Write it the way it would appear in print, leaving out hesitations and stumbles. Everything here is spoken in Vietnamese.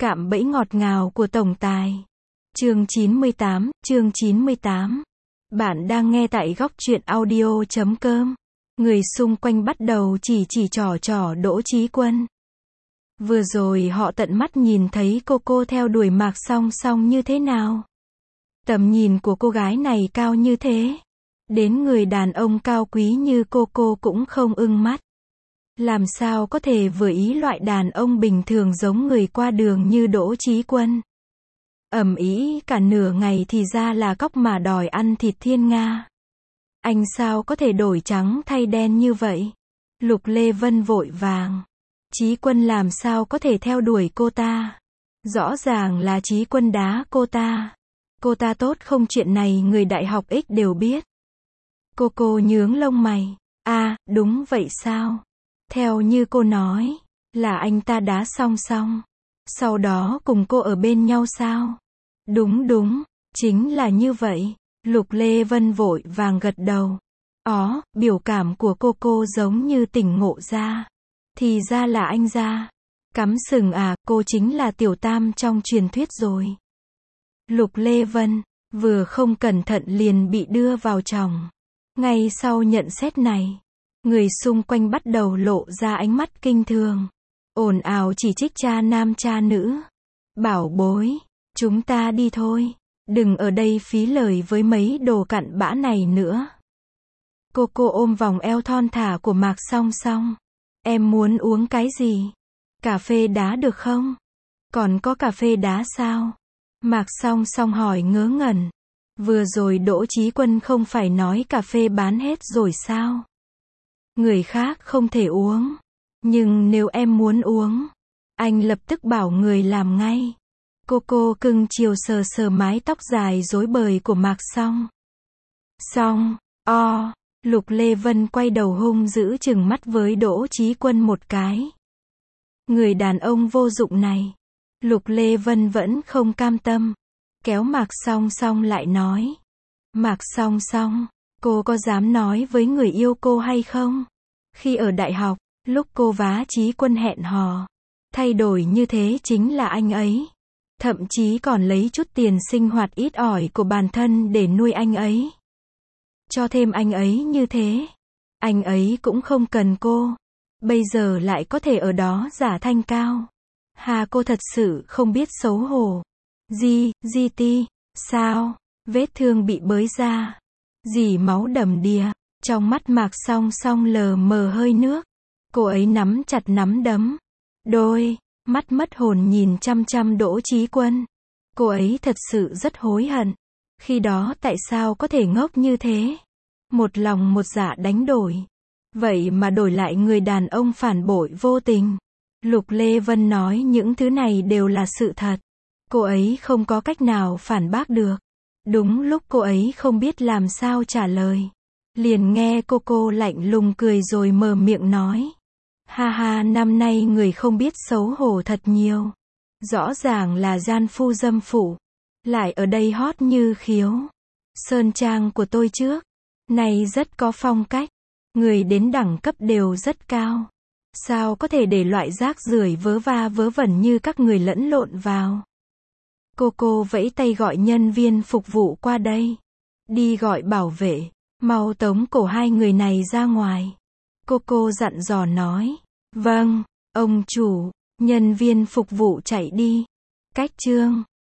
Cạm bẫy ngọt ngào của tổng tài. Chương 98. Bạn đang nghe tại góc truyện audio.com. Người xung quanh bắt đầu chỉ trỏ Đỗ Chí Quân. Vừa rồi họ tận mắt nhìn thấy cô theo đuổi Mạc Song Song như thế nào. Tầm nhìn của cô gái này cao như thế. Đến người đàn ông cao quý như cô cũng không ưng mắt. Làm sao có thể vừa ý loại đàn ông bình thường giống người qua đường như Đỗ Chí Quân. Ầm ĩ cả nửa ngày thì ra là cóc mà đòi ăn thịt thiên nga. Anh sao có thể đổi trắng thay đen như vậy? Lục Lê Vân vội vàng. Chí Quân làm sao có thể theo đuổi cô ta? Rõ ràng là Chí Quân đá cô ta. Cô ta tốt không, chuyện này người đại học X đều biết. Cô nhướng lông mày. À, đúng vậy sao? Theo như cô nói, là anh ta đá Song Song. Sau đó cùng cô ở bên nhau sao? Đúng, chính là như vậy. Lục Lê Vân vội vàng gật đầu. Biểu cảm của cô giống như tỉnh ngộ ra. Thì ra là anh ra. Cắm sừng à, cô chính là tiểu tam trong truyền thuyết rồi. Lục Lê Vân, vừa không cẩn thận liền bị đưa vào chồng. Ngay sau nhận xét này, người xung quanh bắt đầu lộ ra ánh mắt kinh thường. Ồn ào chỉ trích cha nam cha nữ. Bảo bối, chúng ta đi thôi. Đừng ở đây phí lời với mấy đồ cặn bã này nữa. Cô ôm vòng eo thon thả của Mạc Song Song. Em muốn uống cái gì? Cà phê đá được không? Còn có cà phê đá sao? Mạc Song Song hỏi ngớ ngẩn. Vừa rồi Đỗ Chí Quân không phải nói cà phê bán hết rồi sao? Người khác không thể uống. Nhưng nếu em muốn uống, anh lập tức bảo người làm ngay. Cô cưng chiều sờ mái tóc dài rối bời của Mạc Song. Lục Lê Vân quay đầu hung dữ trừng mắt với Đỗ Chí Quân một cái. Người đàn ông vô dụng này. Lục Lê Vân vẫn không cam tâm. Kéo Mạc Song Song lại nói. Mạc Song Song, cô có dám nói với người yêu cô hay không? Khi ở đại học, lúc cô vá Chí Quân hẹn hò, thay đổi như thế chính là anh ấy. Thậm chí còn lấy chút tiền sinh hoạt ít ỏi của bản thân để nuôi anh ấy. Cho thêm anh ấy như thế. Anh ấy cũng không cần cô. Bây giờ lại có thể ở đó giả thanh cao. Cô thật sự không biết xấu hổ. GT, sao? Vết thương bị bới ra. Dì máu đầm đìa. Trong mắt Mạc Song Song lờ mờ hơi nước. Cô ấy nắm chặt nắm đấm. Đôi mắt mất hồn nhìn chăm Đỗ Chí Quân. Cô ấy thật sự rất hối hận. Khi đó tại sao có thể ngốc như thế? Một lòng một dạ đánh đổi. Vậy mà đổi lại người đàn ông phản bội vô tình. Lục Lê Vân nói những thứ này đều là sự thật. Cô ấy không có cách nào phản bác được. Đúng lúc cô ấy không biết làm sao trả lời. Liền nghe cô lạnh lùng cười rồi mở miệng nói. Năm nay người không biết xấu hổ thật nhiều. Rõ ràng là gian phu dâm phụ. Lại ở đây hot như khiếu. Sơn trang của tôi trước này rất có phong cách. Người đến đẳng cấp đều rất cao. Sao có thể để loại rác rưởi vớ va vớ vẩn như các người lẫn lộn vào? Cô vẫy tay gọi nhân viên phục vụ qua đây. Đi gọi bảo vệ. Mau tống cổ hai người này ra ngoài. Cô dặn dò nói. Vâng, ông chủ. Nhân viên phục vụ chạy đi. Cách chương